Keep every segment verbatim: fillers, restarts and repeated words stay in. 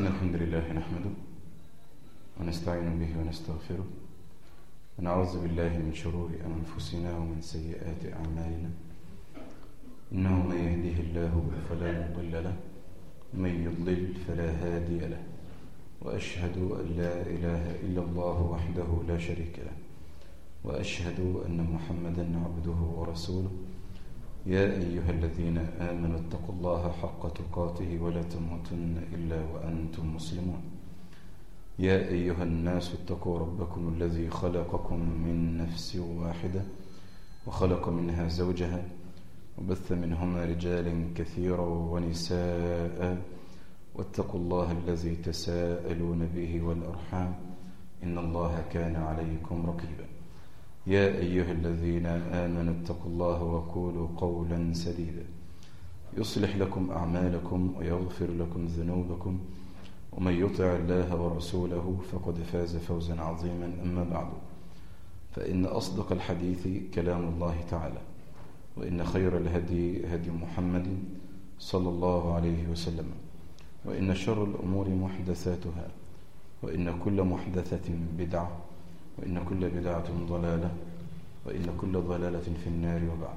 إن الحمد لله نحمده ونستعين به ونستغفره ونعوذ بالله من شرور أنفسنا ومن سيئات أعمالنا. إنه من يهده الله فلا مضل له ومن يضلل فلا هادي له، وأشهد أن لا إله إلا الله وحده لا شريك له، وأشهد أن محمدا عبده ورسوله. يا أيها الذين آمنوا اتقوا الله حق تقاته ولا تموتن إلا وأنتم مسلمون. يا أيها الناس اتقوا ربكم الذي خلقكم من نفس واحدة وخلق منها زوجها وبث منهما رجالا كثيرا ونساء، واتقوا الله الذي تساءلون به والأرحام إن الله كان عليكم رقيبا. يا أيها الذين آمنوا اتقوا الله وقولوا قولا سديدا يصلح لكم أعمالكم ويغفر لكم ذنوبكم، ومن يطع الله ورسوله فقد فاز فوزا عظيما. أما بعد، فإن أصدق الحديث كلام الله تعالى، وإن خير الهدي هدي محمد صلى الله عليه وسلم، وإن شر الأمور محدثاتها، وإن كل محدثة بدعة، وإن كل بدعة ضلالة، وإن كل ضلالة في النار. وبعد،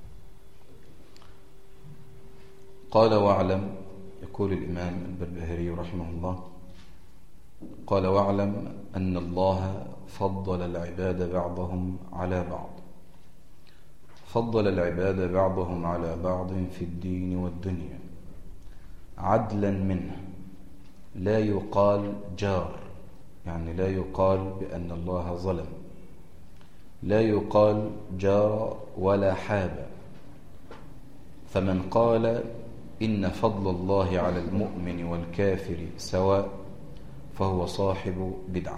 قال واعلم، يقول الإمام البربهاري رحمه الله، قال واعلم أن الله فضل العباد بعضهم على بعض، فضل العباد بعضهم على بعض في الدين والدنيا عدلا منه، لا يقال جار، يعني لا يقال بأن الله ظلم، لا يقال جار ولا حاب. فمن قال إن فضل الله على المؤمن والكافر سواء فهو صاحب بدعة.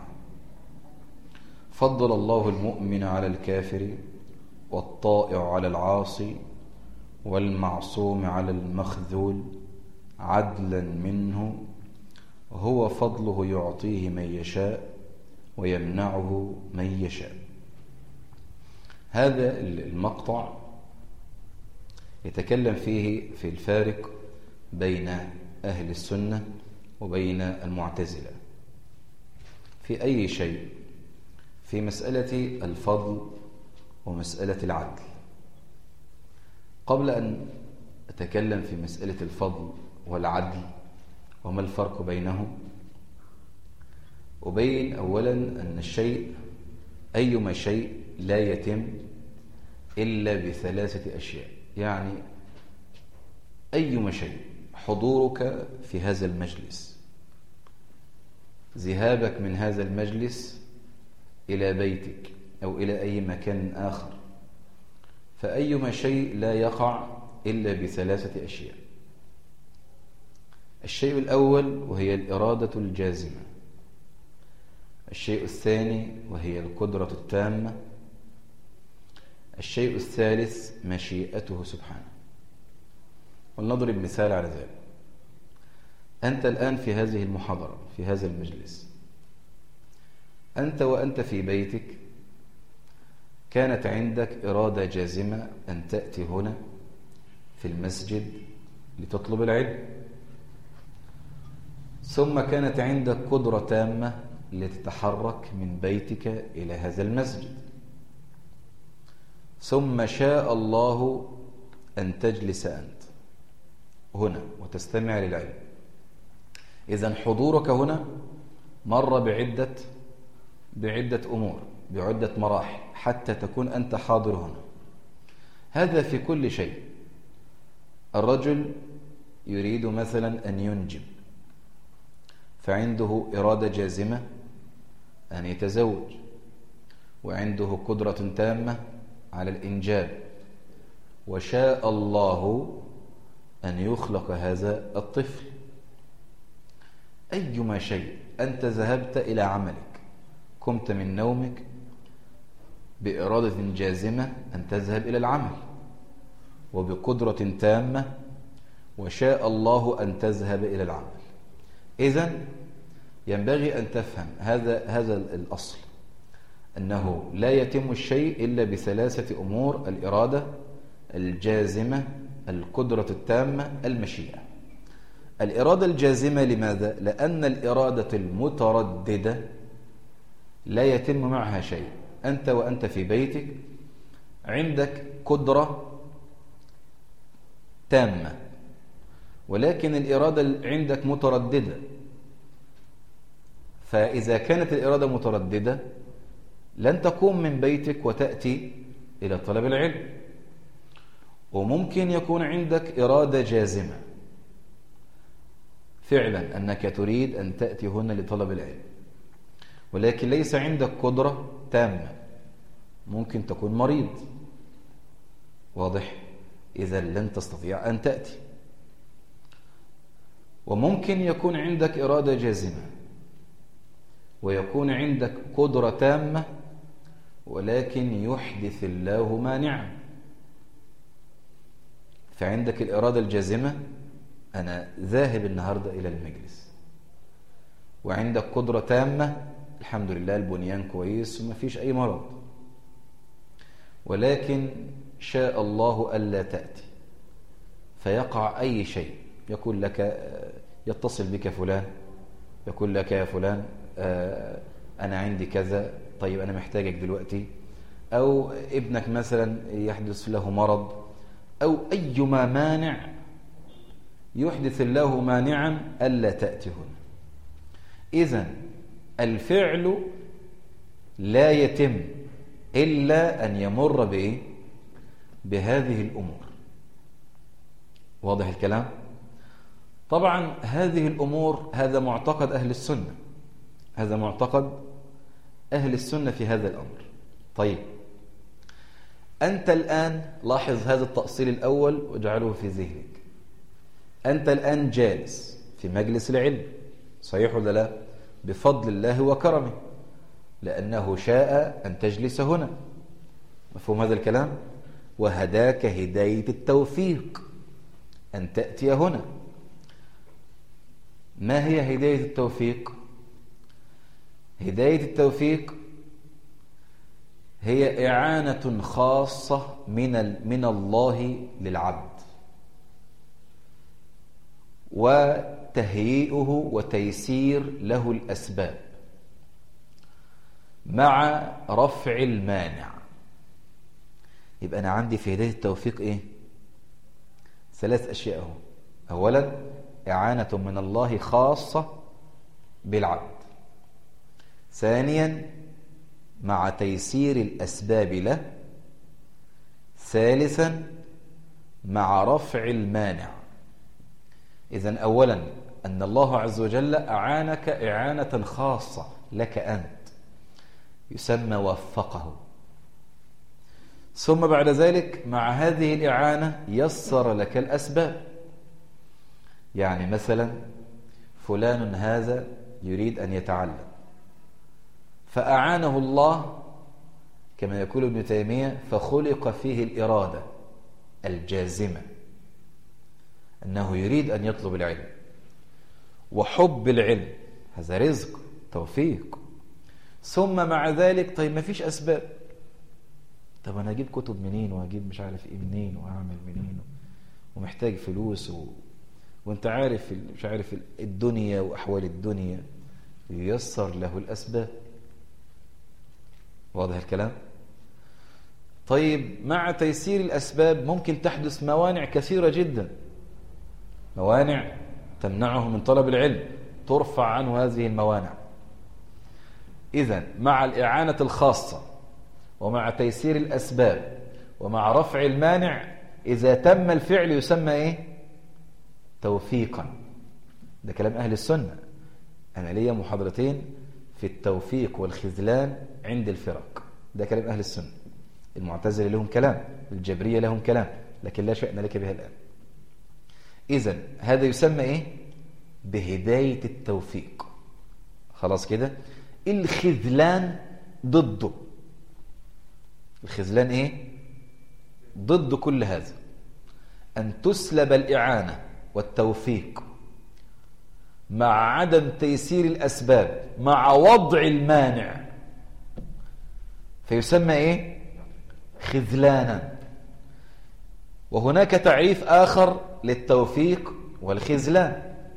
فضل الله المؤمن على الكافر، والطائع على العاصي، والمعصوم على المخذول عدلا منه، هو فضله يعطيه من يشاء ويمنعه من يشاء. هذا المقطع يتكلم فيه في الفارق بين أهل السنة وبين المعتزلة في أي شيء، في مسألة الفضل ومسألة العدل. قبل أن أتكلم في مسألة الفضل والعدل وما الفرق بينهم، أبين أولا أن الشيء أيما شيء لا يتم إلا بثلاثة أشياء. يعني أيما شيء، حضورك في هذا المجلس، ذهابك من هذا المجلس إلى بيتك أو إلى أي مكان آخر، فأيما شيء لا يقع إلا بثلاثة أشياء. الشيء الأول وهي الإرادة الجازمة، الشيء الثاني وهي القدرة التامة، الشيء الثالث مشيئته سبحانه. ولنضرب مثال على ذلك. أنت الآن في هذه المحاضرة، في هذا المجلس، أنت وأنت في بيتك كانت عندك إرادة جازمة أن تأتي هنا في المسجد لتطلب العلم، ثم كانت عندك قدرة تامة لتتحرك من بيتك إلى هذا المسجد، ثم شاء الله أن تجلس أنت هنا وتستمع للعلم. إذن حضورك هنا مر بعدة بعدة أمور، بعدة مراحل حتى تكون أنت حاضر هنا. هذا في كل شيء. الرجل يريد مثلا أن ينجب، فعنده إرادة جازمة أن يتزوج، وعنده قدرة تامة على الإنجاب، وشاء الله أن يخلق هذا الطفل. أيما شيء، أنت ذهبت إلى عملك، قمت من نومك بإرادة جازمة أن تذهب إلى العمل، وبقدرة تامة، وشاء الله أن تذهب إلى العمل. إذن ينبغي أن تفهم هذا هذا الأصل، أنه لا يتم الشيء إلا بثلاثة أمور: الإرادة الجازمة، القدرة التامة، المشيئة. الإرادة الجازمة لماذا؟ لأن الإرادة المترددة لا يتم معها شيء. أنت وأنت في بيتك عندك قدرة تامة، ولكن الإرادة عندك مترددة. فإذا كانت الإرادة مترددة لن تقوم من بيتك وتأتي إلى طلب العلم. وممكن يكون عندك إرادة جازمة فعلا أنك تريد أن تأتي هنا لطلب العلم، ولكن ليس عندك قدرة تامة، ممكن تكون مريض، واضح؟ إذا لن تستطيع أن تأتي. وممكن يكون عندك إرادة جازمة ويكون عندك قدرة تامة، ولكن يحدث الله مانعا. فعندك الإرادة الجازمة، أنا ذاهب النهاردة إلى المجلس، وعندك قدرة تامة، الحمد لله البنيان كويس وما فيش أي مرض، ولكن شاء الله ألا تأتي، فيقع أي شيء. يقول لك، يتصل بك فلان يقول لك يا فلان أنا عندي كذا، طيب أنا محتاجك دلوقتي، أو ابنك مثلا يحدث له مرض، أو أيما مانع يحدث الله مانعا ألا تأتي هنا. إذن الفعل لا يتم إلا أن يمر بإيه؟ بهذه الأمور. واضح الكلام؟ طبعا هذه الأمور هذا معتقد أهل السنة، هذا معتقد أهل السنة في هذا الأمر. طيب أنت الآن لاحظ هذا التأصيل الأول واجعله في ذهنك. أنت الآن جالس في مجلس العلم، صحيح ولا لا؟ بفضل الله وكرمه، لأنه شاء أن تجلس هنا. مفهوم هذا الكلام؟ وهداك هداية التوفيق أن تأتي هنا. ما هي هداية التوفيق؟ هداية التوفيق هي إعانة خاصة من من الله للعبد، وتهيئه وتيسير له الأسباب مع رفع المانع. يبقى أنا عندي في هداية التوفيق إيه؟ ثلاث أشياء هم. أولا إعانة من الله خاصة بالعبد. ثانيا مع تيسير الأسباب له. ثالثا مع رفع المانع. إذن أولا أن الله عز وجل أعانك إعانة خاصة لك أنت، يسمى وفقه. ثم بعد ذلك مع هذه الإعانة يسر لك الأسباب. يعني مثلا فلان هذا يريد أن يتعلم، فأعانه الله كما يقول ابن تيمية، فخلق فيه الإرادة الجازمة أنه يريد أن يطلب العلم، وحب العلم هذا رزق توفيق. ثم مع ذلك طيب ما فيش أسباب، طب أنا أجيب كتب منين، وأجيب مش عارف إيه منين، وأعمل منين، ومحتاج فلوس و... وانت عارف مش عارف الدنيا وأحوال الدنيا، ييسر له الأسباب. واضح الكلام؟ طيب مع تيسير الأسباب ممكن تحدث موانع كثيرة جدا، موانع تمنعه من طلب العلم، ترفع عنه هذه الموانع. إذن مع الإعانة الخاصة ومع تيسير الأسباب ومع رفع المانع، إذا تم الفعل يسمى إيه؟ توفيقا. ده كلام أهل السنة. أنا ليا محاضرتين في التوفيق والخذلان عند الفرق، ده كلام أهل السنة. المعتزلة لهم كلام، الجبرية لهم كلام، لكن لا شأن لك بها الآن. إذن هذا يسمى إيه؟ بهداية التوفيق. خلاص كده؟ الخذلان ضده. الخذلان إيه؟ ضد كل هذا، أن تسلب الإعانة والتوفيق مع عدم تيسير الأسباب مع وضع المانع، فيسمى إيه؟ خذلانا. وهناك تعريف آخر للتوفيق والخذلان،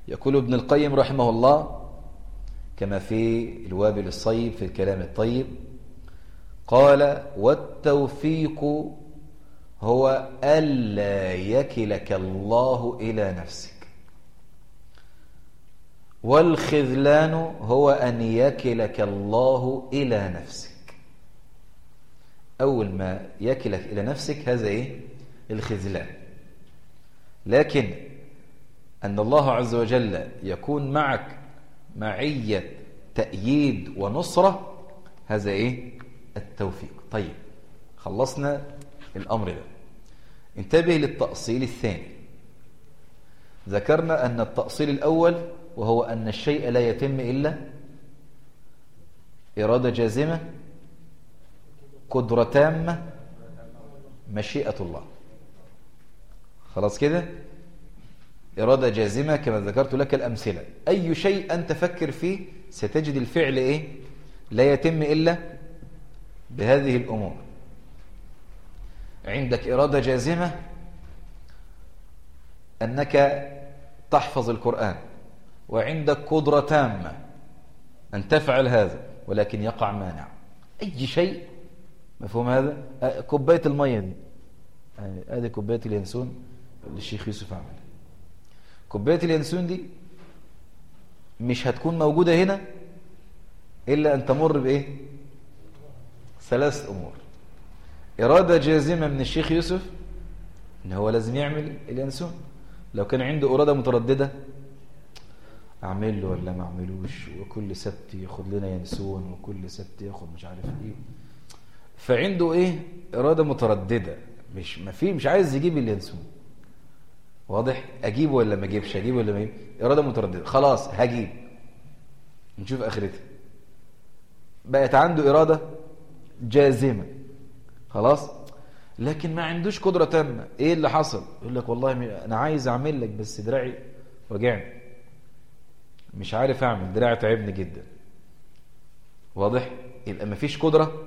يقول ابن القيم رحمه الله كما في الوابل الصيب في الكلام الطيب، قال: والتوفيق هو ألا يكلك الله إلى نفسك، والخذلان هو أن يكلك الله إلى نفسك. أول ما يكلك إلى نفسك هذا إيه؟ الخذلان. لكن أن الله عز وجل يكون معك معية تأييد ونصرة هذا إيه؟ التوفيق. طيب خلصنا الأمر ده، انتبه للتأصيل الثاني. ذكرنا أن التأصيل الأول وهو أن الشيء لا يتم إلا إرادة جازمة، قدرة تامة، مشيئة الله. خلاص كده؟ إرادة جازمة كما ذكرت لك الأمثلة. أي شيء أنت فكر فيه ستجد الفعل إيه؟ لا يتم إلا بهذه الأمور. عندك إرادة جازمة أنك تحفظ القرآن، وعندك قدرة تامة أن تفعل هذا، ولكن يقع مانع. أي شيء، مفهوم هذا؟ كوباية المية دي، هذه كوباية اليانسون اللي الشيخ يوسف عمل. كوباية اليانسون دي مش هتكون موجودة هنا إلا أن تمر بإيه؟ ثلاث أمور. إرادة جازمة من الشيخ يوسف إن هو لازم يعمل اليانسون. لو كان عنده إرادة مترددة، أعمل له ولا ما أعملوش، وكل سبت ياخد لنا ينسون، وكل سبت ياخد مش عارف إيه، فعنده إيه؟ إرادة مترددة، مش ما في مش عايز يجيب اليانسون. واضح؟ أجيبه ولا ما أجيبش، أجيبه ولا ما أجيب، إرادة مترددة. خلاص هجيب، نشوف آخرتها. بقت عنده إرادة جازمة، خلاص، لكن ما عندوش قدرة تامة. إيه اللي حصل؟ يقول لك والله أنا عايز أعمل لك بس دراعي وجعني، مش عارف أعمل، دراعي تعبني جدا. واضح؟ يبقى ما فيش قدرة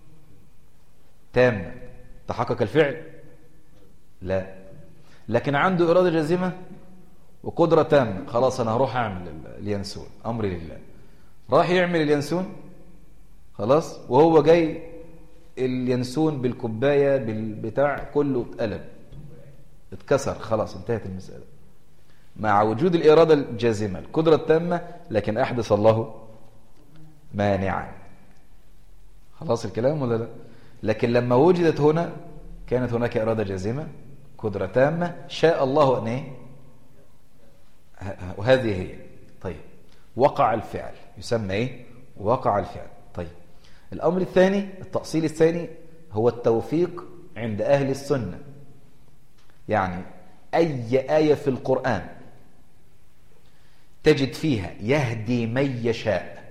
تامة تحقق الفعل، لا، لكن عنده إرادة جازمة وقدرة تامة. خلاص أنا هروح أعمل اليانسون، أمري لله. راح يعمل اليانسون، خلاص، وهو جاي اليانسون بالكوباية بالبتاع كله اتقلب، اتكسر، خلاص انتهت المسألة. مع وجود الإرادة الجازمة، القدرة التامة، لكن أحدث الله مانعا. خلاص الكلام ولا لا؟ لكن لما وجدت هنا كانت هناك إرادة جازمة، قدرة تامة، شاء الله أن إيه؟ وهذه هي. طيب وقع الفعل، يسمى إيه؟ وقع الفعل. طيب الأمر الثاني، التأصيل الثاني، هو التوفيق عند أهل السنة. يعني أي آية في القرآن تجد فيها يهدي من يشاء،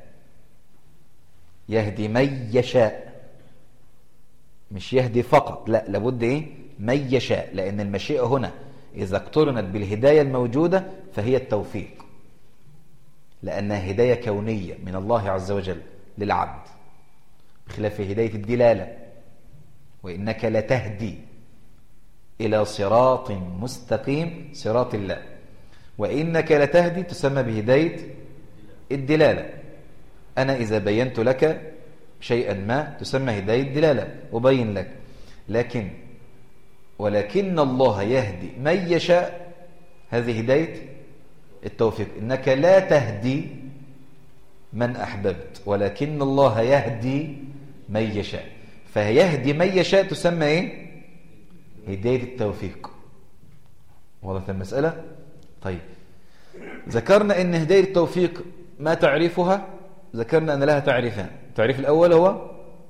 يهدي من يشاء، مش يهدي فقط، لا، لابد إيه؟ من يشاء، لأن المشيئة هنا إذا اقترنت بالهداية الموجودة فهي التوفيق، لأنها هداية كونية من الله عز وجل للعبد، بخلاف هداية الدلالة، وإنك لتهدي إلى صراط مستقيم، صراط الله، وإنك لتهدي تسمى بهداية الدلالة. أنا إذا بينت لك شيئا ما تسمى هداية دلالة، وبين لك. لكن ولكن الله يهدي من يشاء، هذه هداية التوفيق. إنك لا تهدي من أحببت، ولكن الله يهدي من يشاء، فيهدي من يشاء تسمى إيه؟ هداية التوفيق. واضح المسألة؟ طيب ذكرنا أن هداية التوفيق ما تعريفها؟ ذكرنا أن لها تعريفان. التعريف الأول هو،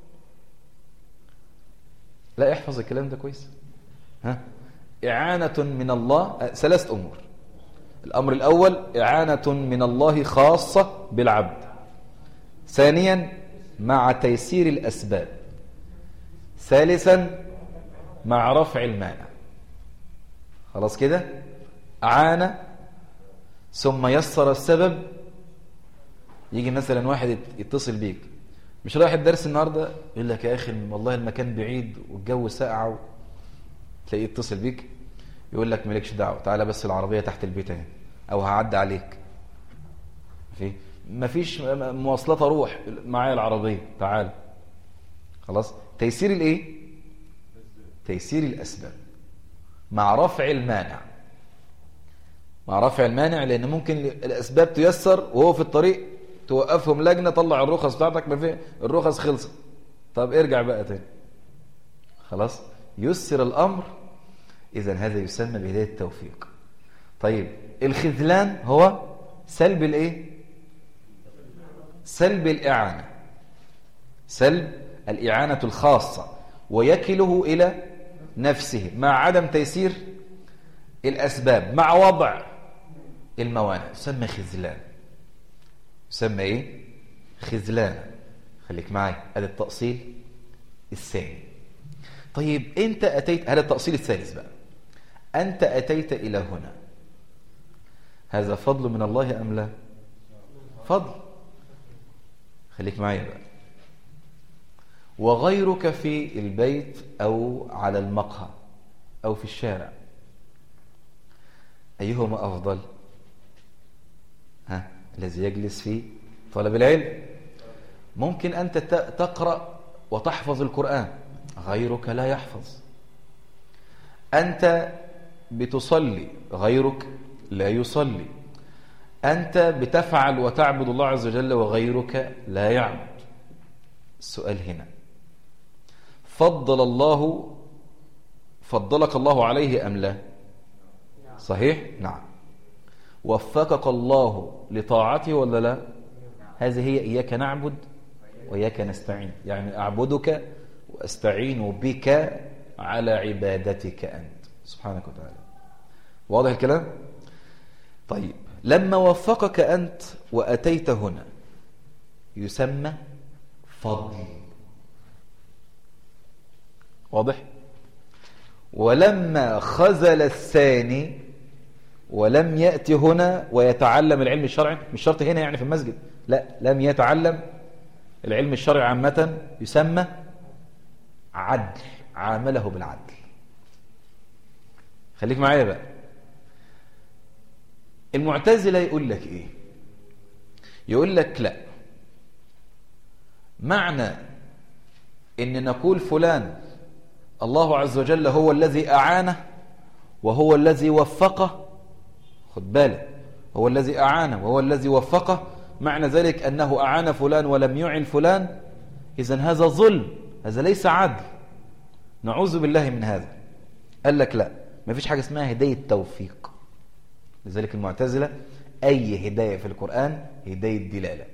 لا احفظ الكلام ده كويس، ها؟ إعانة من الله، ثلاث أمور. الأمر الأول إعانة من الله خاصة بالعبد. ثانيا مع تيسير الأسباب. ثالثا مع رفع المانع. خلاص كده؟ أعان ثم يسر السبب. يجي مثلا واحد يتصل بيك، مش رايح الدرس النهارده، يقول لك يا أخي والله المكان بعيد والجو ساقع، تلاقيه يتصل بيك يقول لك مالكش دعوة، تعالى بس العربية تحت البيت اهي، أو هعدي عليك. في مفيش مواصلات أروح معايا العربية تعال. خلاص. تيسير الإيه؟ تيسير الأسباب مع رفع المانع. مع رفع المانع، لأن ممكن الأسباب تيسر وهو في الطريق توقفهم لجنة طلع الرخص بتاعتك، ما في الرخص خلصت، طب ارجع بقى تاني. خلاص. يسر الأمر. إذا هذا يسمى بهداية التوفيق. طيب الخذلان هو سلب الايه؟ سلب الإعانة. سلب الإعانة الخاصة ويكله إلى نفسه مع عدم تيسير الأسباب مع وضع الموانع، يسمى خذلان. يسمى ايه؟ خذلان. خليك معي. هذا التأصيل الثاني. طيب انت أتيت، هذا التأصيل الثالث بقى، أنت أتيت إلى هنا، هذا فضل من الله أم لا؟ فضل. خليك معي بقى. وغيرك في البيت أو على المقهى أو في الشارع، أيهما أفضل؟ ها؟ الذي يجلس في طلب العلم. ممكن أنت تقرأ وتحفظ القرآن، غيرك لا يحفظ. أنت بتصلي، غيرك لا يصلي. أنت بتفعل وتعبد الله عز وجل وغيرك لا يعبد. السؤال هنا، فضل الله فضلك الله عليه أم لا؟ صحيح؟ نعم. وفقك الله لطاعته ولا لا؟ هذه هي إياك نعبد وإياك نستعين، يعني أعبدك وأستعين بك على عبادتك أنت سبحانك وتعالى. واضح الكلام؟ طيب لما وفقك أنت وأتيت هنا يسمى فضل. واضح؟ ولما خذل الثاني ولم يأتي هنا ويتعلم العلم الشرعي، مش شرط هنا يعني في المسجد، لا، لم يتعلم العلم الشرعي عامة، يسمى عدل، عامله بالعدل. خليك معايا بقى. المعتزلة يقول لك ايه؟ يقول لك لا، معنى ان نقول فلان الله عز وجل هو الذي أعانه وهو الذي وفقه، خد بالك، هو الذي أعانه وهو الذي وفقه، معنى ذلك أنه أعان فلان ولم يعن فلان، إذن هذا ظلم، هذا ليس عدل، نعوذ بالله من هذا. قال لك لا، ما فيش حاجة اسمها هداية توفيق. لذلك المعتزلة أي هداية في القرآن هداية دلالة.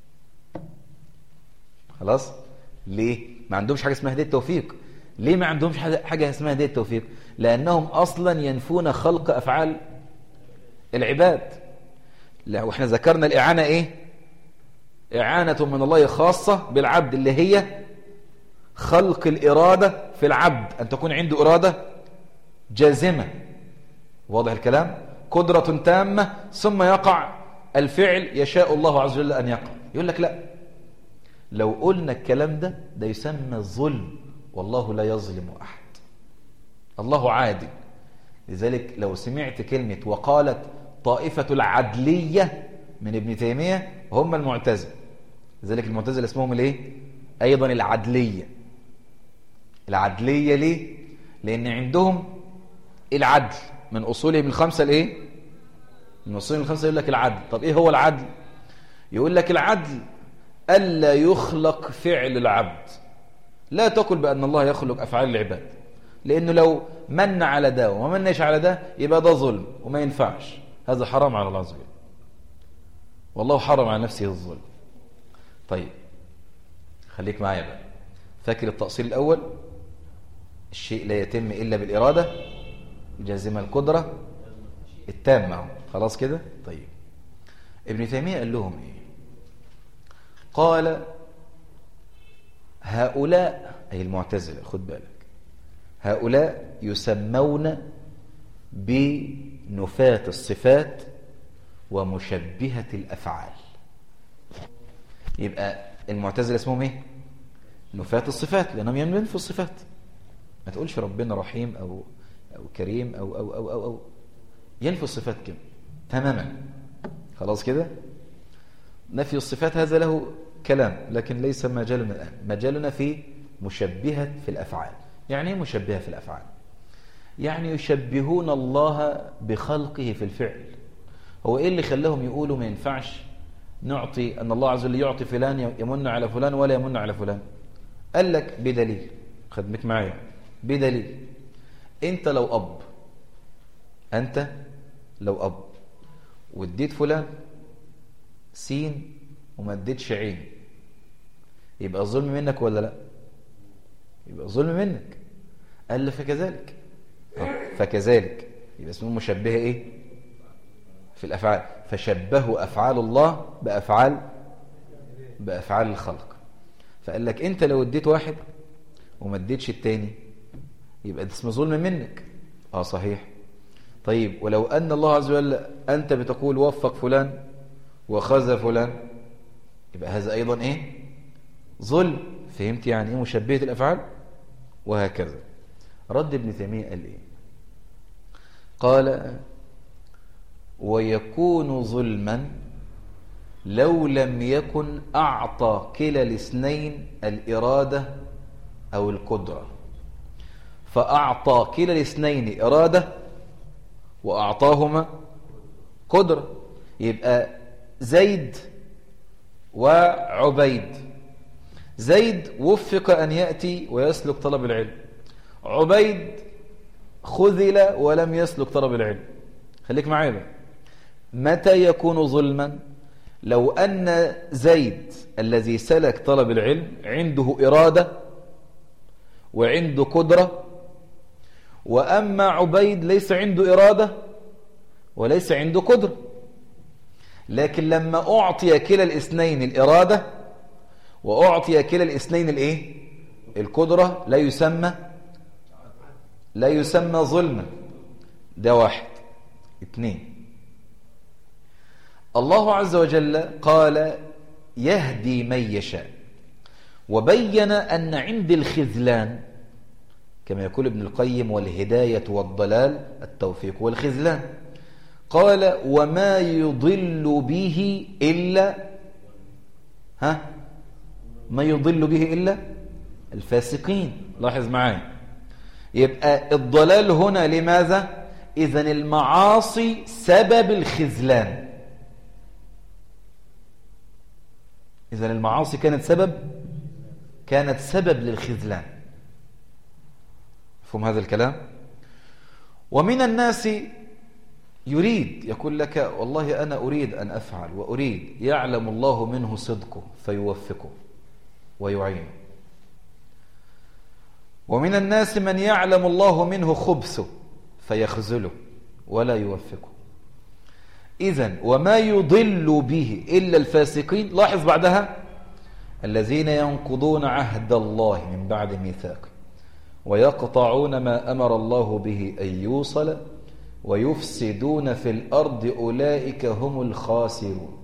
خلاص؟ ليه؟ ما عندهمش حاجة اسمها هداية توفيق. ليه ما عندهمش حاجة اسمها هداية توفيق؟ لأنهم أصلا ينفون خلق أفعال العباد. لا، وإحنا ذكرنا الإعانة إيه؟ إعانة من الله خاصة بالعبد، اللي هي خلق الإرادة في العبد، أن تكون عنده إرادة جازمة. واضح الكلام؟ قدرة تامة ثم يقع الفعل يشاء الله عز وجل أن يقع. يقول لك لا، لو قلنا الكلام ده ده يسمى ظلم، والله لا يظلم أحد، الله عادل. لذلك لو سمعت كلمة وقالت طائفة العدلية من ابن تيمية هم المعتزلة. لذلك المعتزلة اسمهم الايه؟ أيضا العدلية. العدلية ليه؟ لأن عندهم العدل من أصولهم الخمسة الايه؟ من أصولهم الخمسة يقول لك العدل. طب ايه هو العدل؟ يقول لك العدل ألا يخلق فعل العبد. لا تقل بأن الله يخلق أفعال العباد، لأنه لو من على ده وما منش على ده يبقى ده ظلم وما ينفعش، هذا حرام على الله عز وجل، والله حرم على نفسه الظلم. طيب خليك معايا بقى. فاكر التأصيل الأول؟ الشيء لا يتم إلا بالإرادة جازم القدرة التامة. خلاص كده؟ طيب ابن تيمية قال لهم إيه؟ قال هؤلاء أي المعتزلة، خد بالك، هؤلاء يسمون بنفاة الصفات ومشبهة الأفعال. يبقى المعتزلة اسمهم ايه؟ نفاة الصفات، لأنهم ينفوا الصفات. ما تقولش ربنا رحيم أو, أو كريم أو, أو, أو, أو, أو ينفوا الصفات كده. تماما. خلاص كده. نفي الصفات هذا له كلام، لكن ليس مجالنا الآن. مجالنا في مشبهة في الأفعال. يعني ايه مشبهة في الأفعال؟ يعني يشبهون الله بخلقه في الفعل. هو إيه اللي خلاهم يقولوا ما ينفعش نعطي أن الله عز وجل يعطي فلان يمن على فلان ولا يمن على فلان؟ قال لك بدليل، خدمك معايا، بدليل أنت لو أب أنت لو أب واديت فلان سين وما اديتش عين، يبقى ظلم منك ولا لا؟ يبقى ظلم منك. قال فكذلك فكذلك يبقى اسمه مشبهه ايه في الافعال. فشبهوا افعال الله بافعال بافعال الخلق. فقال لك انت لو اديت واحد وما اديتش التاني يبقى ده اسمه ظلم منك. اه صحيح. طيب ولو ان الله عز وجل انت بتقول وفق فلان وخذ فلان، يبقى هذا ايضا ايه؟ ظلم. فهمت يعني ايه مشبهة الافعال؟ وهكذا. رد ابن تيمية قال ايه؟ قال ويكون ظلما لو لم يكن اعطى كلا الاثنين الإرادة او القدرة، فاعطى كلا الاثنين إرادة واعطاهما قدرة. يبقى زيد وعبيد، زيد وفق أن يأتي ويسلك طلب العلم، عبيد خذل ولم يسلك طلب العلم. خليك معايا بقى. متى يكون ظلما؟ لو أن زيد الذي سلك طلب العلم عنده إرادة وعنده قدرة، وأما عبيد ليس عنده إرادة وليس عنده قدرة. لكن لما أعطي كلا الاثنين الإرادة وأعطي كلا الاثنين الإيه؟ القدرة، لا يسمى لا يسمى ظلما. ده واحد. اثنين، الله عز وجل قال يهدي من يشاء، وبين أن عند الخذلان كما يقول ابن القيم والهداية والضلال التوفيق والخذلان، قال وما يضل به إلا ها ما يضل به إلا الفاسقين. لاحظ معي. يبقى الضلال هنا لماذا؟ إذن المعاصي سبب الخذلان. إذن المعاصي كانت سبب كانت سبب للخذلان. فهم هذا الكلام. ومن الناس يريد يقول لك والله أنا أريد أن أفعل وأريد، يعلم الله منه صدقه فيوفقه ويعينه. ومن الناس من يعلم الله منه خبثه فيخذله ولا يوفقه. إذن وما يضل به إلا الفاسقين. لاحظ بعدها الذين ينقضون عهد الله من بعد ميثاقه ويقطعون ما أمر الله به أن يوصل ويفسدون في الأرض أولئك هم الخاسرون.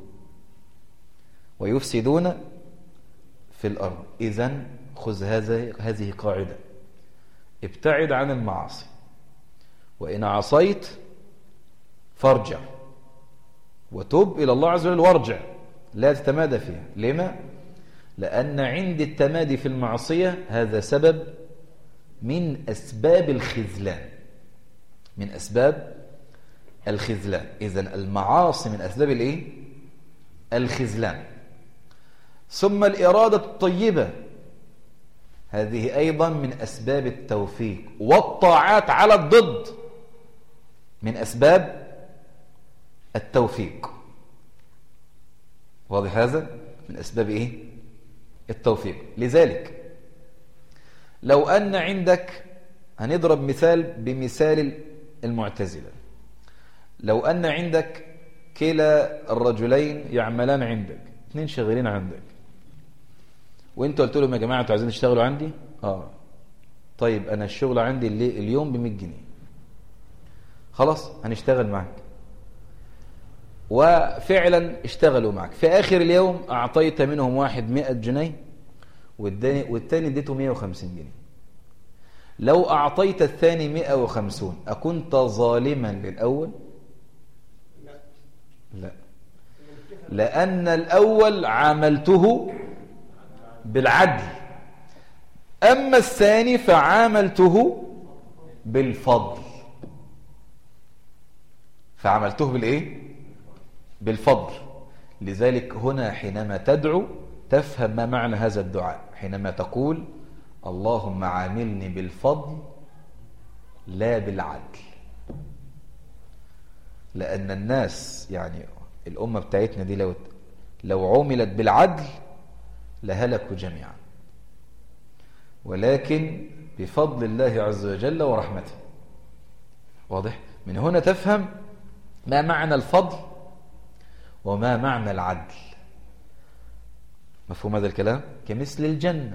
ويفسدون في الأرض. إذن خذ هذه قاعدة: ابتعد عن المعاصي، وإن عصيت فارجع وتب إلى الله عز وجل وارجع، لا تتمادى فيها. لما؟ لأن عند التمادي في المعصية هذا سبب من أسباب الخذلان من أسباب الخذلان. إذن المعاصي من أسباب الإيه؟ الخذلان. ثم الإرادة الطيبة هذه أيضا من أسباب التوفيق، والطاعات على الضد من أسباب التوفيق. واضح هذا؟ من أسباب إيه؟ التوفيق. لذلك لو أن عندك، هنضرب مثال بمثال المعتزلة، لو أن عندك كلا الرجلين يعملان عندك، اثنين شغالين عندك، وانت قلت لهم يا جماعة انتوا عايزين تشتغلوا عندي؟ اه طيب انا الشغل عندي اللي اليوم بمية جنيه، خلاص هنشتغل معك. وفعلا اشتغلوا معك. في اخر اليوم اعطيت منهم واحد مئة جنيه والتاني اديته مئة وخمسين جنيه. لو اعطيت الثاني مئة وخمسين اكنت ظالما للاول؟ لا، لأن الأول عاملته بالعدل، أما الثاني فعاملته بالفضل. فعملته بالإيه؟ بالفضل. لذلك هنا حينما تدعو تفهم ما معنى هذا الدعاء، حينما تقول اللهم عاملني بالفضل لا بالعدل. لأن الناس يعني الأمة بتاعتنا دي لو لو عملت بالعدل لهلكوا جميعا، ولكن بفضل الله عز وجل ورحمته. واضح؟ من هنا تفهم ما معنى الفضل وما معنى العدل. مفهوم هذا الكلام؟ كمثل الجنة.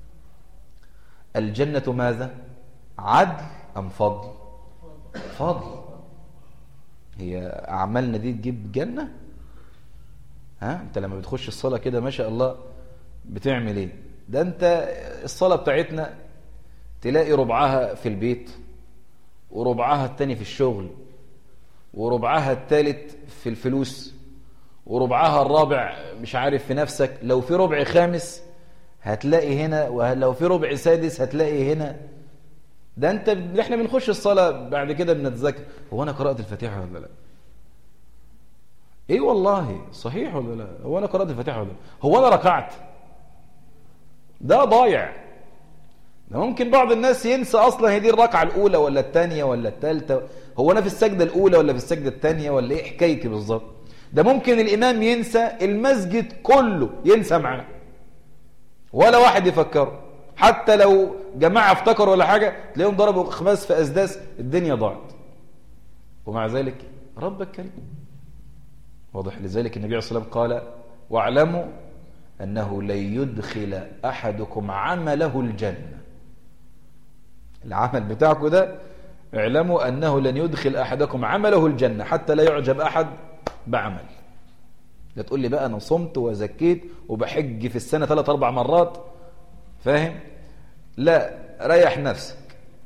الجنة ماذا؟ عدل أم فضل؟ فضل. هي أعمالنا دي تجيب جنة؟ ها؟ أنت لما بتخش الصلاة كده ما شاء الله بتعمل إيه؟ ده أنت الصلاة بتاعتنا تلاقي ربعها في البيت، وربعها التاني في الشغل، وربعها التالت في الفلوس، وربعها الرابع مش عارف في نفسك. لو في ربع خامس هتلاقي هنا، ولو في ربع سادس هتلاقي هنا. ده انت احنا بنخش الصلاة بعد كده بنتذكر هو انا قرأت الفاتحة ولا لا؟ ايه والله صحيح ولا لا؟ هو انا قرأت الفاتحة ولا لا؟ هو انا ركعت؟ ده ضايع. ده ممكن بعض الناس ينسى اصلا هي دي الركعة الاولى ولا الثانية ولا الثالثة، هو انا في السجدة الاولى ولا في السجدة الثانية ولا ايه حكايتي بالظبط. ده ممكن الامام ينسى المسجد كله، ينسى معاه ولا واحد يفكره. حتى لو جماعة افتكروا ولا حاجة تلاقيهم ضربوا خماس في أسداس، الدنيا ضاعت. ومع ذلك ربك كريم. واضح؟ لذلك النبي عليه الصلاة والسلام قال واعلموا أنه لن يدخل أحدكم عمله الجنة. العمل بتاعكم ده اعلموا أنه لن يدخل أحدكم عمله الجنة حتى لا يعجب أحد بعمل. لا تقول لي بقى أنا صمت وزكيت وبحج في السنة ثلاث أربع مرات، فاهم؟ لا، ريح نفسك.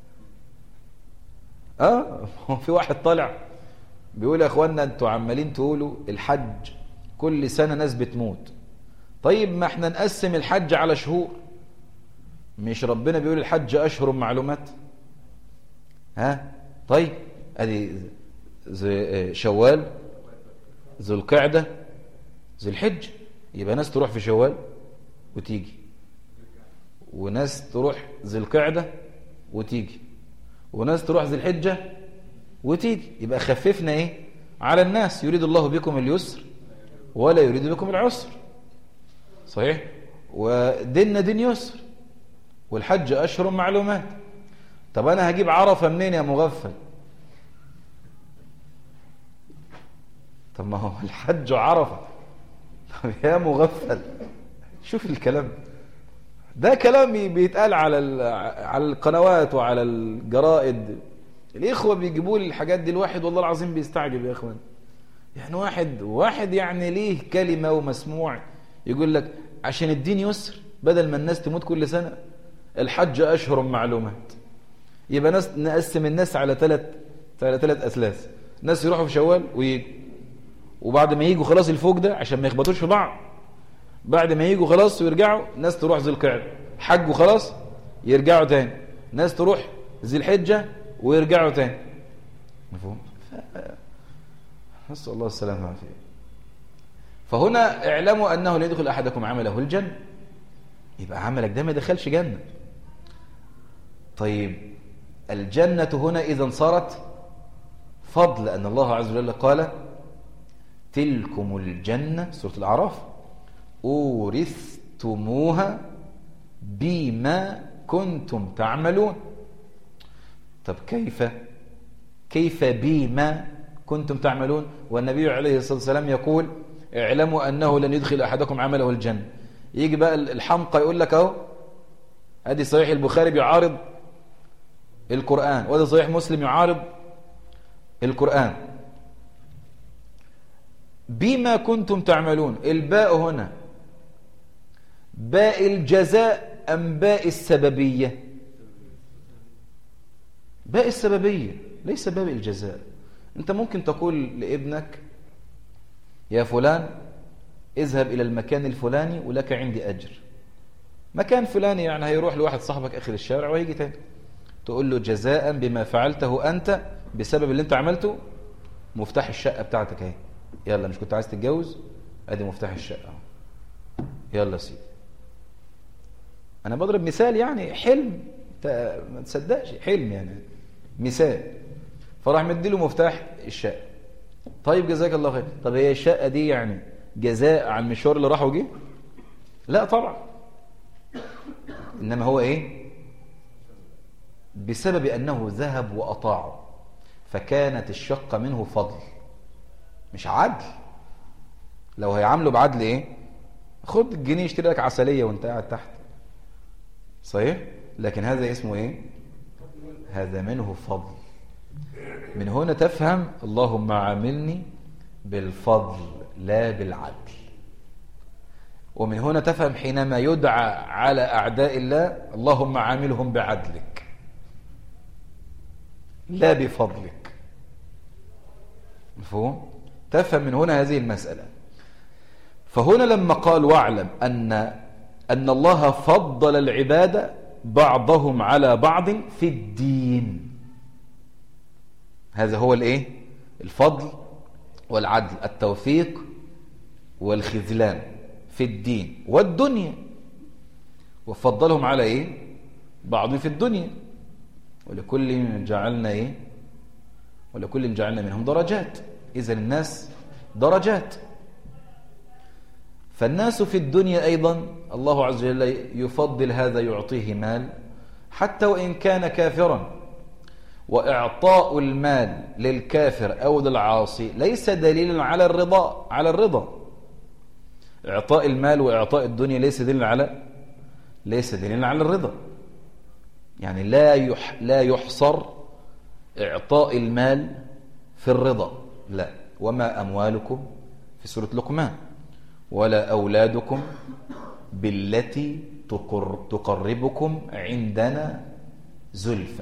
اه في واحد طالع بيقول يا اخوانا انتوا عمالين تقولوا الحج كل سنة ناس بتموت. طيب ما احنا نقسم الحج على شهور، مش ربنا بيقول الحج اشهر معلومات؟ ها طيب ادي شوال، ذو القعدة، ذو الحج. يبقى ناس تروح في شوال وتيجي، وناس تروح ذي القعدة وتيجي، وناس تروح ذي الحجة وتيجي. يبقى خففنا ايه على الناس، يريد الله بكم اليسر ولا يريد بكم العسر. صحيح؟ وديننا دين يسر، والحج أشهر معلومات. طب أنا هجيب عرفة منين يا مغفل؟ طب ما هو الحج عرفة. طب يا مغفل شوف الكلام ده، كلام بيتقال على على القنوات وعلى الجرائد. الإخوة بيجيبوا لي الحاجات دي، الواحد والله العظيم بيستعجب يا إخوان. يعني واحد واحد يعني ليه كلمة ومسموع يقول لك عشان الدين يسر بدل ما الناس تموت كل سنة الحج أشهر معلومات. يبقى ناس نقسم الناس على ثلاث على ثلاث أسلاس. ناس يروحوا في شوال ويجوا، وبعد ما يجوا خلاص الفوق ده عشان ما يخبطوش في بعض، بعد ما يجوا خلاص ويرجعوا ناس تروح ذي القعدة حجوا خلاص يرجعوا تاني، ناس تروح ذي الحجة ويرجعوا تاني. مفهوم؟ نسأل الله السلامة والعافية. فهنا اعلموا أنه لا يدخل أحدكم عمله الجنة. يبقى عملك ده ما دخلش جنة. طيب الجنة هنا إذا صارت فضل، لأن الله عز وجل قال تلكم الجنة سورة الأعراف أورثتموها بما كنتم تعملون. طب كيف كيف بما كنتم تعملون والنبي عليه الصلاة والسلام يقول اعلموا أنه لن يدخل أحدكم عمله الجنة؟ يجي بقى الحمقى يقول لك اهو ادي صحيح البخاري بيعارض القرآن، وادي صحيح مسلم يعارض القرآن. بما كنتم تعملون، الباء هنا باء الجزاء أم باء السببية؟ باء السببية ليس باء الجزاء. انت ممكن تقول لابنك يا فلان اذهب إلى المكان الفلاني ولك عندي أجر. مكان فلاني يعني هيروح لواحد صاحبك آخر الشارع وهيجي تاني، تقول له جزاء بما فعلته أنت بسبب اللي أنت عملته مفتاح الشقة بتاعتك اهي، يلا مش كنت عايز تتجوز؟ ادي مفتاح الشقة، يلا سيدي. أنا بضرب مثال يعني حلم، ما تصدقش حلم يعني مثال. فراح مديله مفتاح الشقة. طيب جزاك الله خير. طب هي الشقة دي يعني جزاء عن المشوار اللي راح وجه؟ لا طبعا، إنما هو إيه؟ بسبب أنه ذهب وأطاعه، فكانت الشقة منه فضل مش عدل. لو هيعامله بعدل إيه؟ خد الجنيه اشتري لك عسلية وانت قاعد تحت، صحيح؟ لكن هذا اسمه إيه؟ هذا منه فضل. من هنا تفهم اللهم عاملني بالفضل لا بالعدل. ومن هنا تفهم حينما يدعى على أعداء الله اللهم عاملهم بعدلك لا بفضلك. مفهوم؟ تفهم من هنا هذه المسألة. فهنا لما قال واعلم أن أن الله فضل العباد بعضهم على بعض في الدين، هذا هو الايه؟ الفضل والعدل، التوفيق والخذلان في الدين والدنيا. وفضلهم على ايه؟ بعض في الدنيا. ولكل جعلنا ايه؟ ولكل جعلنا منهم درجات. إذن الناس درجات. فالناس في الدنيا أيضا الله عز وجل يفضل هذا، يعطيه مال حتى وإن كان كافرا. وإعطاء المال للكافر أو للعاصي ليس دليلا على الرضا على الرضا. إعطاء المال وإعطاء الدنيا ليس دليلا على ليس دليلا على الرضا. يعني لا يح لا يحصر إعطاء المال في الرضا، لا. وما أموالكم في سورة لقمان ولا أولادكم بالتي تقر تقربكم عندنا زلفى.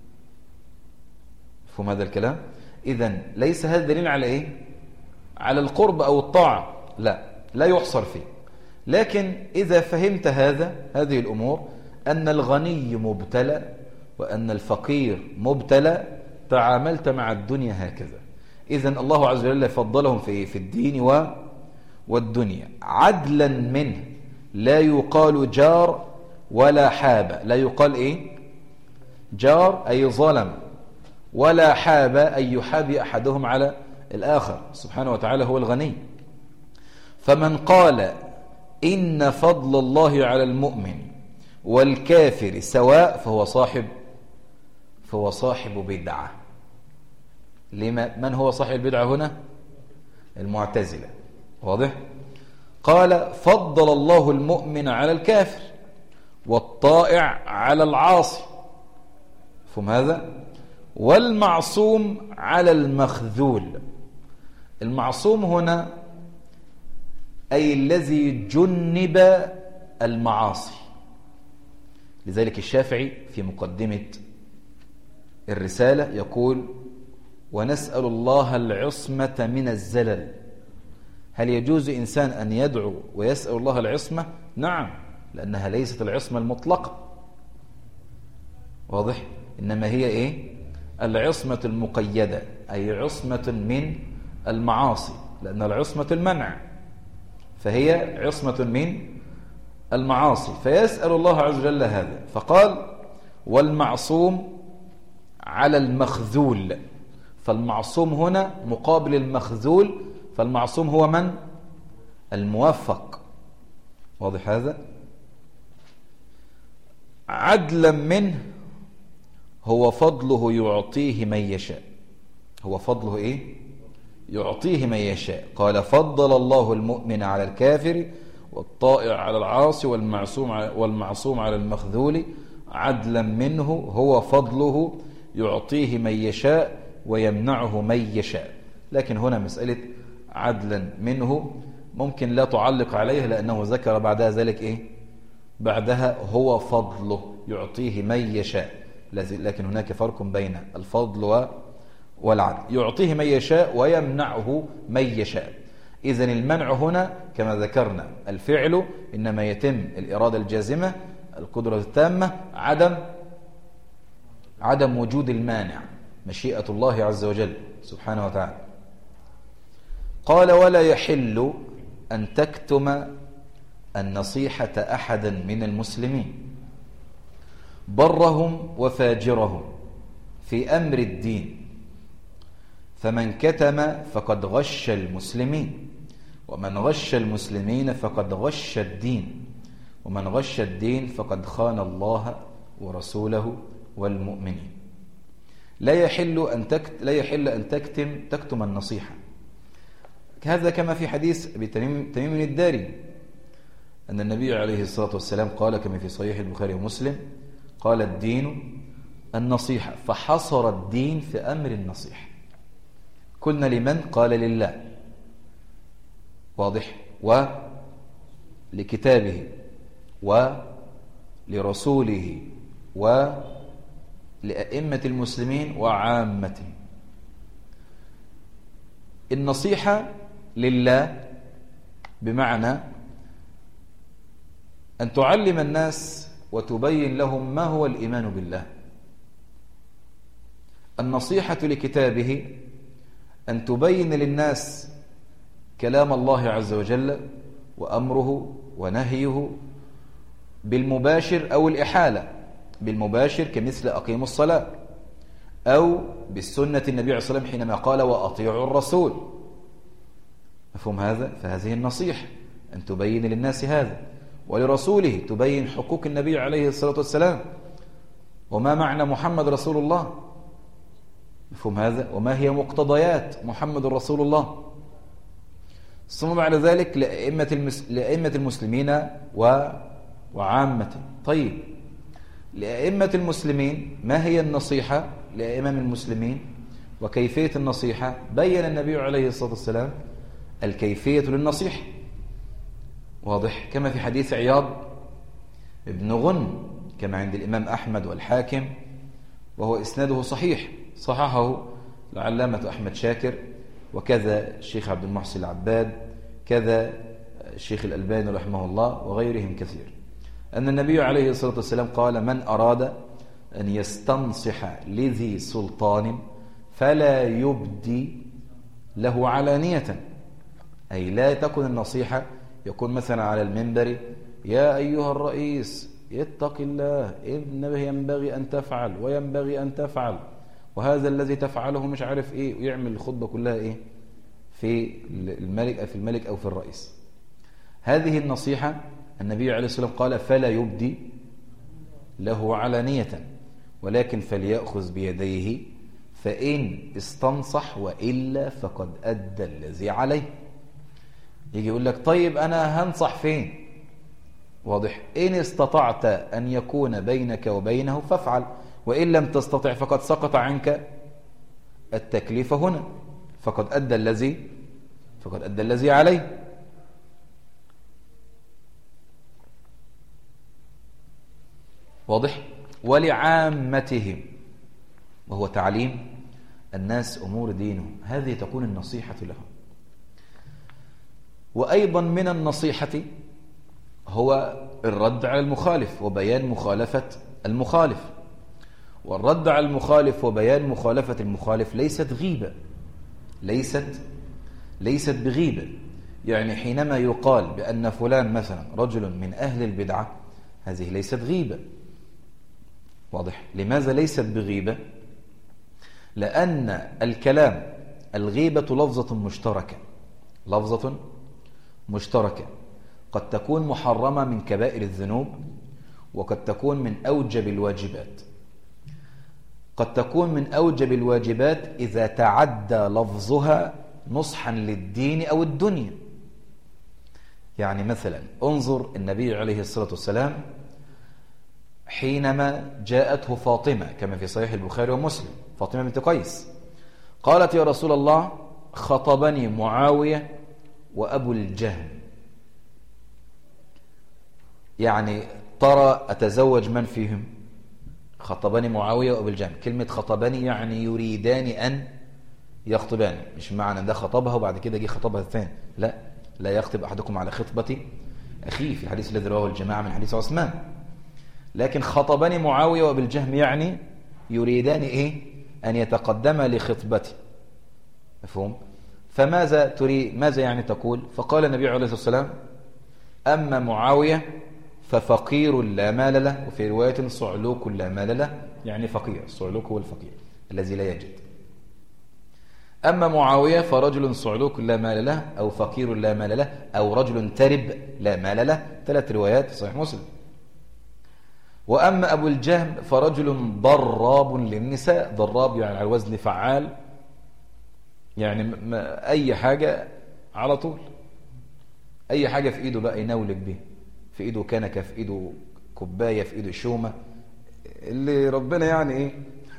فهم هذا الكلام؟ إذن ليس هذا دليل على إيه؟ على القرب أو الطاعة، لا لا يحصر فيه. لكن إذا فهمت هذا هذه الأمور، أن الغني مبتلى وأن الفقير مبتلى، تعاملت مع الدنيا هكذا. إذن الله عز وجل فضلهم في في الدين و والدنيا عدلا منه. لا يقال جار ولا حاب. لا يقال إيه؟ جار أي ظلم، ولا حاب أي يحابي أحدهم على الآخر. سبحانه وتعالى هو الغني. فمن قال إن فضل الله على المؤمن والكافر سواء فهو صاحب فهو صاحب بدعة. لما من هو صاحب البدعة هنا؟ المعتزلة. واضح؟ قال فضل الله المؤمن على الكافر والطائع على العاصي، فهم هذا؟ والمعصوم على المخذول. المعصوم هنا أي الذي جنب المعاصي. لذلك الشافعي في مقدمة الرسالة يقول ونسأل الله العصمة من الزلل. هل يجوز إنسان أن يدعو ويسأل الله العصمة؟ نعم، لأنها ليست العصمة المطلقة. واضح؟ إنما هي إيه؟ العصمة المقيدة، أي عصمة من المعاصي، لأن العصمة المنع، فهي عصمة من المعاصي. فيسأل الله عز وجل هذا، فقال والمعصوم على المخذول. فالمعصوم هنا مقابل المخذول، فالمعصوم هو من؟ الموفق. واضح هذا؟ عدلا منه هو فضله يعطيه من يشاء. هو فضله إيه؟ يعطيه من يشاء. قال فضل الله المؤمن على الكافر والطائع على العاصي والمعصوم والمعصوم على المخذول عدلا منه هو فضله يعطيه من يشاء ويمنعه من يشاء. لكن هنا مسألة عدلا منه ممكن لا تعلق عليه، لأنه ذكر بعدها ذلك إيه؟ بعدها هو فضله يعطيه من يشاء. لكن هناك فرق بين الفضل والعدل. يعطيه من يشاء ويمنعه من يشاء. إذن المنع هنا كما ذكرنا الفعل إنما يتم الإرادة الجازمة القدرة التامة عدم عدم وجود المانع مشيئة الله عز وجل سبحانه وتعالى. قال ولا يحل أن تكتم النصيحة أحدا من المسلمين برهم وفاجرهم في أمر الدين، فمن كتم فقد غش المسلمين، ومن غش المسلمين فقد غش الدين، ومن غش الدين فقد خان الله ورسوله والمؤمنين. لا يحل أن تكت لا يحل أن تكتم تكتم النصيحة. هذا كما في حديث أبي تميم تميم الداري أن النبي عليه الصلاة والسلام قال كما في صحيح البخاري ومسلم قال الدين النصيحة، فحصر الدين في أمر النصيحة. قلنا لمن؟ قال لله، واضح، ولكتابه ولرسوله ولأئمة المسلمين وعامته. النصيحة لله بمعنى أن تعلم الناس وتبين لهم ما هو الإيمان بالله. النصيحة لكتابه أن تبين للناس كلام الله عز وجل وأمره ونهيه بالمباشر أو الإحالة. بالمباشر كمثل أقيموا الصلاة، أو بالسنة النبي عليه الصلاة والسلام حينما قال وأطيعوا الرسول. مفهوم هذا؟ فهذه النصيحة أن تبين للناس هذا، ولرسوله تبين حقوق النبي عليه الصلاة والسلام وما معنى محمد رسول الله. مفهوم هذا؟ وما هي مقتضيات محمد رسول الله. ثم بعد ذلك لأئمة, المس... لأئمة المسلمين و... وعامة. طيب لأئمة المسلمين ما هي النصيحة لأئمة المسلمين وكيفية النصيحة؟ بين النبي عليه الصلاة والسلام الكيفية للنصيحة، واضح، كما في حديث عياض ابن غن كما عند الإمام أحمد والحاكم، وهو إسناده صحيح، صححه العلامة أحمد شاكر، وكذا الشيخ عبد المحسن العباد، كذا الشيخ الألباني رحمه الله وغيرهم كثير، أن النبي عليه الصلاة والسلام قال من أراد أن يستنصح لذي سلطان فلا يبدي له علانية. أي لا تكن النصيحة يكون مثلا على المنبر يا أيها الرئيس اتق الله إنه ينبغي أن تفعل وينبغي أن تفعل وهذا الذي تفعله مش عارف إيه، ويعمل الخطبة كلها إيه في الملك أو في الملك أو في الرئيس. هذه النصيحة النبي عليه الصلاة والسلام قال فلا يبدي له علانية ولكن فليأخذ بيديه فإن استنصح وإلا فقد أدى الذي عليه. يجي يقول لك طيب أنا هنصح فين؟ واضح، إن استطعت أن يكون بينك وبينه فافعل، وإن لم تستطع فقد سقط عنك التكليف هنا، فقد أدى الذي فقد أدى الذي عليه. واضح. ولعامتهم، وهو تعليم الناس أمور دينهم، هذه تكون النصيحة لهم. وأيضا من النصيحة هو الرد على المخالف وبيان مخالفة المخالف. والرد على المخالف وبيان مخالفة المخالف ليست غيبة، ليست ليست بغيبة. يعني حينما يقال بأن فلان مثلا رجل من أهل البدعة، هذه ليست غيبة. واضح. لماذا ليست بغيبة؟ لأن الكلام الغيبة لفظة مشتركة، لفظة مشتركة قد تكون محرمة من كبائر الذنوب، وقد تكون من أوجب الواجبات. قد تكون من أوجب الواجبات إذا تعدى لفظها نصحا للدين أو الدنيا. يعني مثلا انظر النبي عليه الصلاة والسلام حينما جاءته فاطمة كما في صحيح البخاري ومسلم، فاطمة بنت قيس، قالت يا رسول الله خطبني معاوية وأبو الجهم، يعني ترى أتزوج من فيهم؟ خطبني معاوية وأبو الجهم. كلمة خطبني يعني يريدان أن يخطبان، مش معنى ده خطبها وبعد كده جه خطبها الثاني، لا لا يخطب أحدكم على خطبة أخيه في الحديث الذي رواه الجماعة من حديث عثمان. لكن خطبني معاوية وبالجهم يعني يريدان إيه؟ أن يتقدم لخطبته. مفهوم؟ فماذا تريد؟ ماذا يعني تقول؟ فقال النبي عليه الصلاة والسلام: أما معاوية ففقير لا مال له، وفي رواية صعلوك لا مال له، يعني فقير. الصعلوك هو الفقير الذي لا يجد. أما معاوية فرجل صعلوك لا مال له، أو فقير لا مال له، أو رجل ترب لا مال له. ثلاث روايات في صحيح مسلم. وأما أبو الجهم فرجل ضراب للنساء. ضراب يعني على وزن فعال، يعني أي حاجة على طول، أي حاجة في إيده بقى يناولك به. في إيده كنكة، في إيده كوباية، في إيده شومة، اللي ربنا يعني إيه،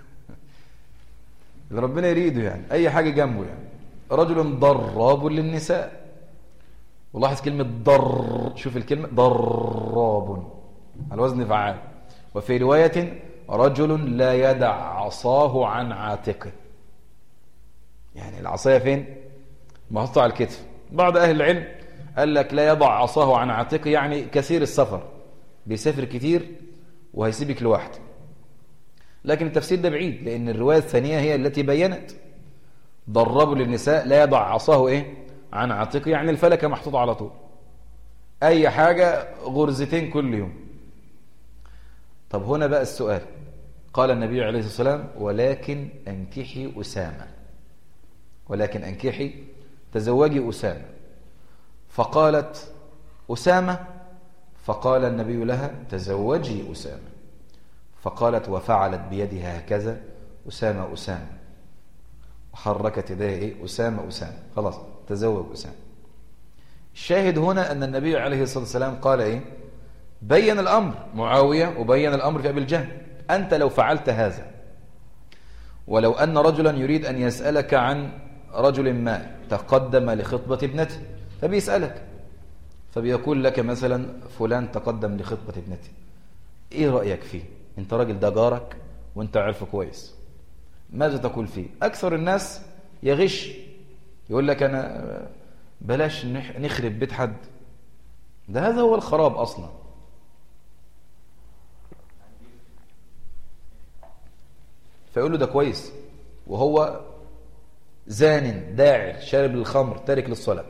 اللي ربنا يريده، يعني أي حاجة جنبه. يعني رجل ضراب للنساء. ولاحظ كلمة ضر، شوف الكلمة ضراب على وزن فعال. وفي رواية رجل لا يدع عصاه عن عاتقه. يعني العصاية فين؟ محطوطة على الكتف. بعض أهل العلم قال لك لا يضع عصاه عن عاتقه، يعني كثير السفر، بيسافر كتير وهيسيبك لوحده. لكن التفسير ده بعيد، لأن الرواية الثانية هي التي بينت ضربوا للنساء لا يضع عصاه إيه؟ عن عاتقه، يعني الفلكة محطوطة على طول، أي حاجة غرزتين كل يوم. طب هنا بقى السؤال. قال النبي عليه الصلاة والسلام: ولكن أنكحي أسامة، ولكن أنكحي، تزوجي أسامة. فقالت: أسامة؟ فقال النبي لها: تزوجي أسامة. فقالت وفعلت بيدها هكذا: أسامة أسامة، وحركت يديها إيه؟ أسامة أسامة، خلاص تزوج أسامة. الشاهد هنا أن النبي عليه الصلاة والسلام قال إيه؟ بين الأمر معاوية وبين الأمر في أبي الجهم. أنت لو فعلت هذا، ولو أن رجلا يريد أن يسألك عن رجل ما تقدم لخطبة ابنته، فبيسألك فبيقول لك مثلا فلان تقدم لخطبة ابنته، إيه رأيك فيه؟ أنت راجل ده جارك وأنت عارفه كويس، ماذا تقول فيه؟ أكثر الناس يغش، يقول لك أنا بلاش نخرب بيت حد، ده هذا هو الخراب أصلا. فيقول له ده كويس، وهو زان داعر شارب للخمر تارك للصلاة.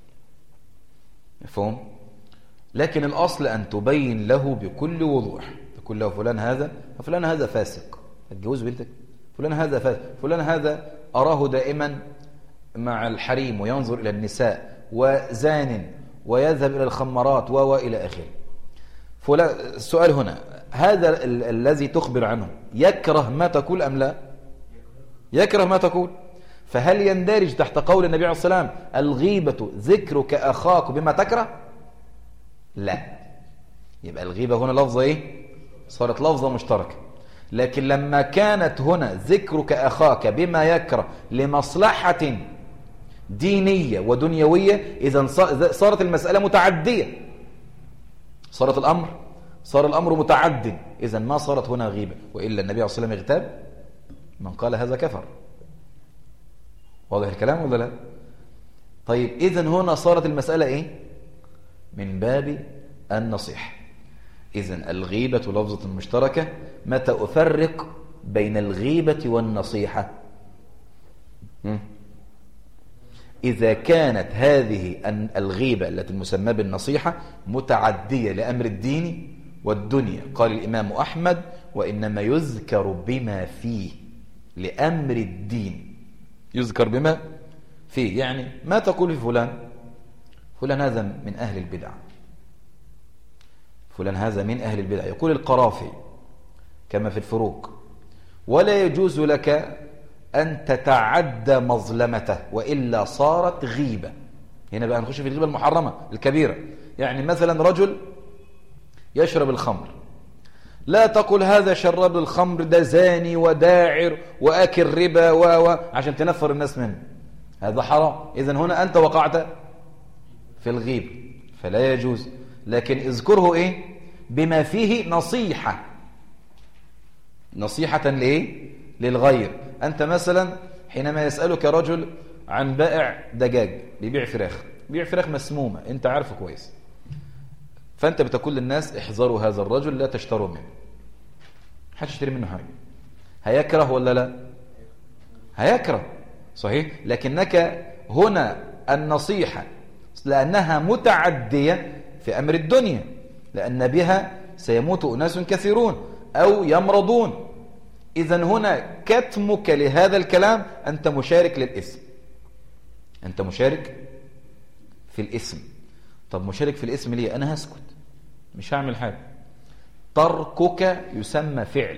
مفهوم؟ لكن الأصل أن تبين له بكل وضوح، تقول له فلان هذا فلان هذا فاسق، هتجوز بنتك؟ فلان هذا فاسق، فلان هذا أراه دائما مع الحريم وينظر إلى النساء وزان ويذهب إلى الخمرات وإلى آخره. فلان، السؤال هنا، هذا ال الذي تخبر عنه يكره ما تقول أم لا؟ يكره ما تقول. فهل يندرج تحت قول النبي عليه الصلاة والسلام الغيبة ذكرك أخاك بما تكره؟ لا. يبقى الغيبة هنا لفظة إيه؟ صارت لفظة مشتركة. لكن لما كانت هنا ذكرك أخاك بما يكره لمصلحة دينية ودنيوية، إذن صارت المسألة متعدية، صارت الأمر صار الأمر متعدد، إذن ما صارت هنا غيبة. وإلا النبي عليه الصلاة والسلام اغتاب من قال هذا كفر. واضح الكلام ولا لا؟ طيب إذن هنا صارت المسألة إيه؟ من باب النصيحة. إذن الغيبة لفظة مشتركة. متى أفرق بين الغيبة والنصيحة؟ إذا كانت هذه الغيبة التي مسمى بالنصيحة متعدية لأمر الدين والدنيا. قال الإمام أحمد: وإنما يذكر بما فيه لأمر الدين، يذكر بما فيه، يعني ما تقول في فلان فلان هذا من أهل البدع، فلان هذا من أهل البدع. يقول القرافي كما في الفروق: ولا يجوز لك أن تتعدى مظلمته وإلا صارت غيبة. هنا بقى نخش في الغيبة المحرمة الكبيرة. يعني مثلا رجل يشرب الخمر، لا تقل هذا شرب الخمر ده زاني وداعر وآكل ربا و و عشان تنفر الناس منه، هذا حرام. إذن هنا أنت وقعت في الغيبة فلا يجوز. لكن اذكره إيه؟ بما فيه نصيحة، نصيحة لإيه؟ للغير. أنت مثلا حينما يسألك رجل عن بائع دجاج بيبيع فراخ، بيبيع فراخ مسمومة، انت عارفه كويس، فانت بتقول للناس احذروا هذا الرجل لا تشتروا منه، هتشتري منه حاجة، هيكره ولا لا؟ هيكره صحيح. لكنك هنا النصيحة لأنها متعدية في أمر الدنيا، لأن بها سيموت أناس كثيرون أو يمرضون، إذن هنا كتمك لهذا الكلام أنت مشارك للإثم، أنت مشارك في الإثم. طب مشارك في الإثم ليه؟ أنا هسكت مش هعمل حاجة. تركك يسمى فعل،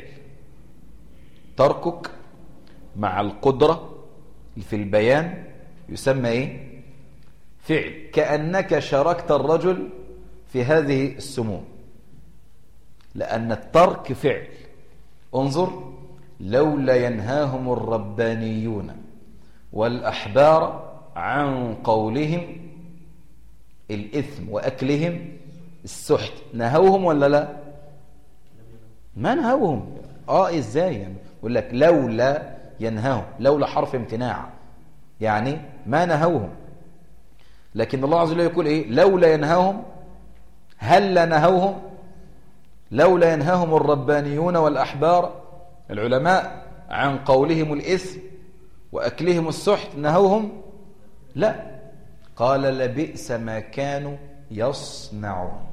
تركك مع القدرة في البيان يسمى إيه؟ فعل، كأنك شاركت الرجل في هذه السموم، لأن الترك فعل. انظر، لولا ينهاهم الربانيون والأحبار عن قولهم الإثم وأكلهم السحت، نهوهم ولا لا؟ ما نهوهم. آه إزاي يعني؟ يقول لك لولا ينهاهم، لولا حرف امتناع يعني ما نهوهم، لكن الله عز وجل يقول إيه؟ لولا ينهاهم، هل نهوهم؟ لولا ينهاهم الربانيون والأحبار العلماء عن قولهم الإثم وأكلهم السحت، نهوهم؟ لا، قال لبئس ما كانوا يصنعون.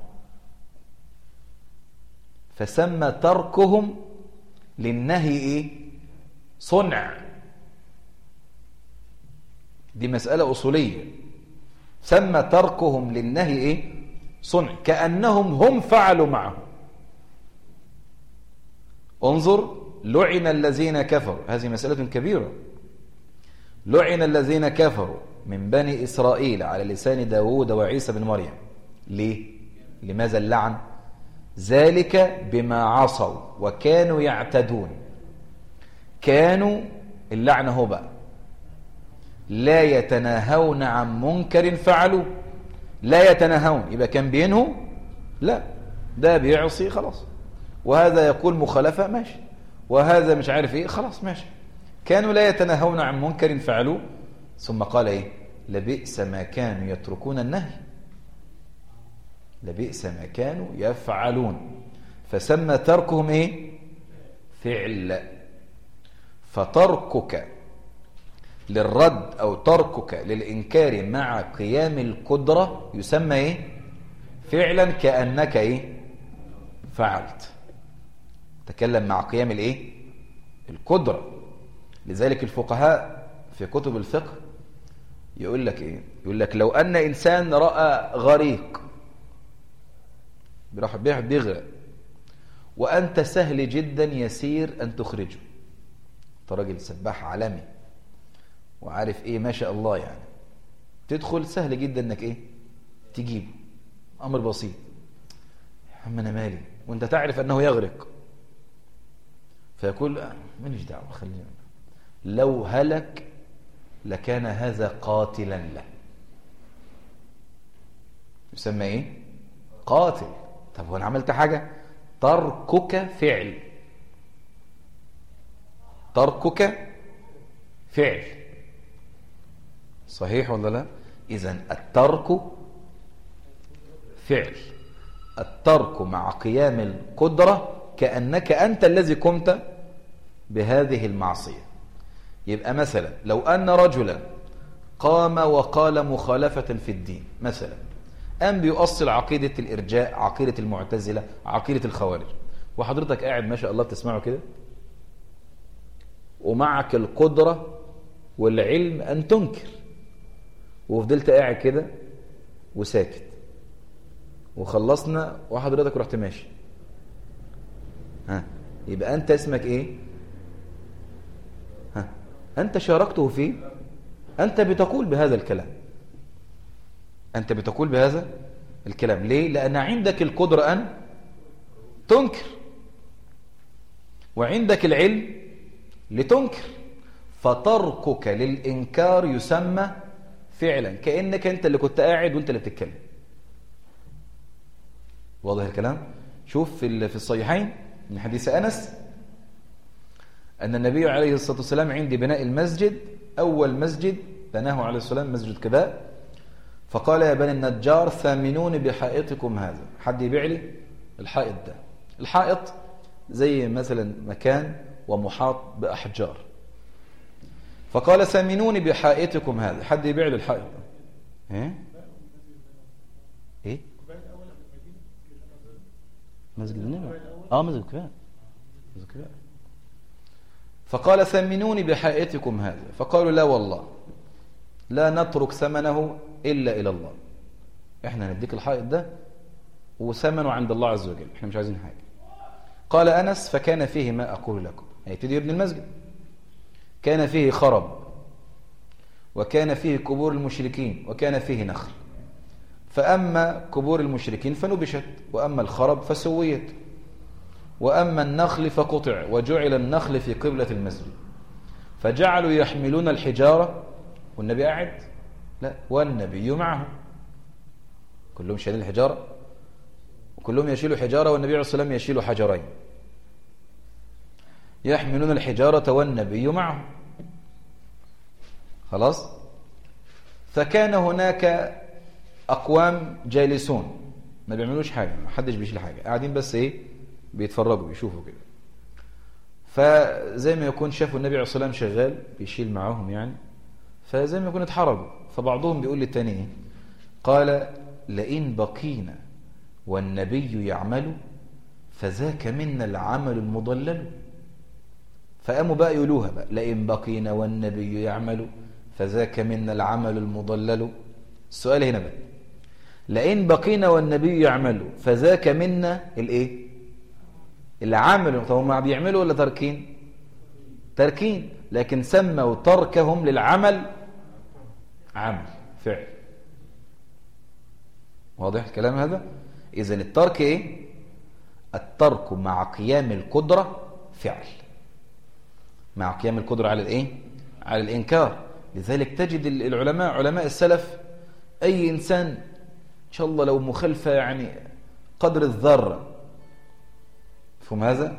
فسمى تركهم للنهي إيه؟ صنع. دي مسألة أصولية، سمى تركهم للنهي إيه؟ صنع، كأنهم هم فعلوا معه. انظر، لعن الذين كفروا، هذه مسألة كبيرة، لعن الذين كفروا من بني إسرائيل على لسان داود وعيسى بن مريم. ليه؟ لماذا اللعن؟ ذلك بما عصوا وكانوا يعتدون. كانوا، اللعنة هو بقى لا يتناهون عن منكر فعلوا، لا يتناهون يبقى كان بينهوا، لا ده بيعصي خلاص، وهذا يقول مخالفة ماشي، وهذا مش عارف ايه خلاص ماشي. كانوا لا يتناهون عن منكر فعلوا، ثم قال ايه؟ لبئس ما كانوا يتركون النهي، لبئس ما كانوا يفعلون. فسمى تركهم ايه؟ فعل. فتركك للرد او تركك للانكار مع قيام القدرة يسمى ايه؟ فعلا، كأنك ايه؟ فعلت. تكلم مع قيام الايه؟ القدرة. لذلك الفقهاء في كتب الفقه يقول لك ايه؟ يقول لك لو ان انسان رأى غريق بيروح بيغرق، وانت سهل جدا يسير ان تخرجه، انت راجل سباح عالمي وعارف ايه ما شاء الله يعني، تدخل سهل جدا انك ايه؟ تجيبه، امر بسيط. يا عم انا مالي، وانت تعرف انه يغرق، فيقول ماليش دعوه خلينا. لو هلك لكان هذا قاتلا له، يسمى ايه؟ قاتل. طب هو انا عملت حاجه؟ تركك فعل، تركك فعل، صحيح ولا لا؟ اذن الترك فعل، الترك مع قيام القدرة كأنك أنت الذي قمت بهذه المعصية. يبقى مثلا لو أن رجلا قام وقال مخالفة في الدين مثلا، قام بيؤصل عقيدة الإرجاء، عقيدة المعتزلة، عقيدة الخوارج، وحضرتك قاعد ما شاء الله بتسمعه كده، ومعك القدرة والعلم أن تنكر، وفضلت قاعد كده وساكت، وخلصنا وحضرتك رحت ماشي، ها يبقى أنت اسمك إيه؟ ها أنت شاركته فيه، أنت بتقول بهذا الكلام، أنت بتقول بهذا الكلام. ليه؟ لأن عندك القدرة أن تنكر، وعندك العلم لتنكر، فتركك للإنكار يسمى فعلا، كأنك أنت اللي كنت قاعد وأنت اللي بتتكلم. واضح الكلام؟ شوف في في الصحيحين من حديث أنس أن النبي عليه الصلاة والسلام عند بناء المسجد أول مسجد بناه عليه الصلاة والسلام مسجد قباء، فقال يا بني النجار ثامنوني بحائطكم هذا، حد يبيع لي الحائط ده. الحائط زي مثلا مكان ومحاط بأحجار، فقال ثامنوني بحائطكم هذا، حد يبيع لي الحائط ده. ايه ايه مسجد النبي اه مسجد قباء مسجد قباء. فقال ثمنوني بحائطكم هذا، فقالوا لا والله لا نترك ثمنه إلا إلى الله، احنا نديك الحائط ده وثمنه عند الله عز وجل، احنا مش عايزين حاجة. قال أنس فكان فيه ما أقول لكم، هيبتدي يبني المسجد، كان فيه خرب وكان فيه قبور المشركين وكان فيه نخل، فأما قبور المشركين فنبشت وأما الخرب فسويت وأما النخل فقطع وجعل النخل في قبلة المسجد، فجعلوا يحملون الحجارة والنبي قاعد لا والنبي معه، كلهم شايلين الحجارة وكلهم يشيلوا حجارة والنبي عليه الصلاة والسلام يشيل حجرين، يحملون الحجارة والنبي معه. خلاص. فكان هناك أقوام جالسون ما بيعملوش حاجة، ما حدش بيشيل حاجة، قاعدين بس إيه بيتفرجوا بيشوفوا كده. فزي ما يكون شافوا النبي عليه الصلاة والسلام شغال بيشيل معاهم يعني، فزي ما يكون اتحرجوا، فبعضهم بيقول للتاني إيه؟ قال لئن بقينا والنبي يعمل فذاك منا العمل المضلل. فقاموا بقى يقولوها بقى لئن بقينا والنبي يعمل فذاك منا العمل المضلل. السؤال هنا بقى لئن بقينا والنبي يعمل فذاك منا الايه العمل. طب هم بيعملوا ولا تركين؟ تركين، لكن سموا تركهم للعمل عمل فعل. واضح الكلام هذا؟ إذن الترك ايه؟ الترك مع قيام القدرة فعل، مع قيام القدرة على الايه؟ على الإنكار. لذلك تجد العلماء علماء السلف أي إنسان إن شاء الله لو مخالفة يعني قدر الذرة، فهم هذا؟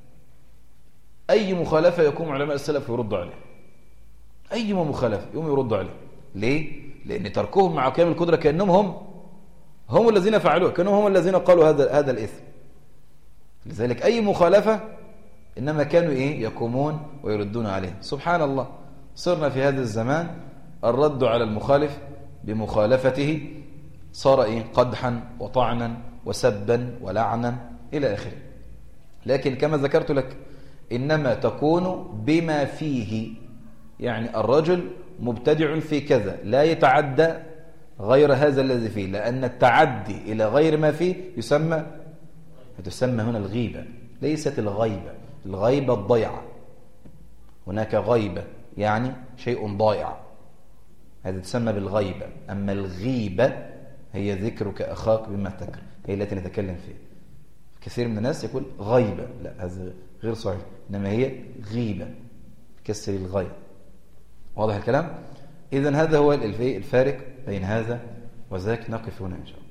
أي مخالفة يقوم علماء السلف يردوا عليه، أي مخالفة يقوم يردوا عليه. ليه؟ لأن تركهم مع قيام القدرة كأنهم هم هم الذين فعلوه، كأنهم هم الذين قالوا هذا هذا الإثم. لذلك أي مخالفة إنما كانوا إيه يقومون ويردون عليه. سبحان الله، صرنا في هذا الزمان الرد على المخالف بمخالفته صار إيه قدحا وطعنا وسبا ولعنا إلى آخره. لكن كما ذكرت لك إنما تكون بما فيه، يعني الرجل مبتدع في كذا لا يتعدى غير هذا الذي فيه، لأن التعدي إلى غير ما فيه يسمى تسمى هنا الغيبة، ليست الغيبة. الغيبة الضيعة، هناك غيبة يعني شيء ضائع، هذا تسمى بالغيبة. أما الغيبة هي ذكرك أخاك بما تكره، هي التي نتكلم فيها. كثير من الناس يقول غيبة، لا هذا غير صحيح، إنما هي غيبة كسر الغيب. واضح الكلام؟ إذن هذا هو الفارق بين هذا وذاك. نقف هنا إن شاء الله.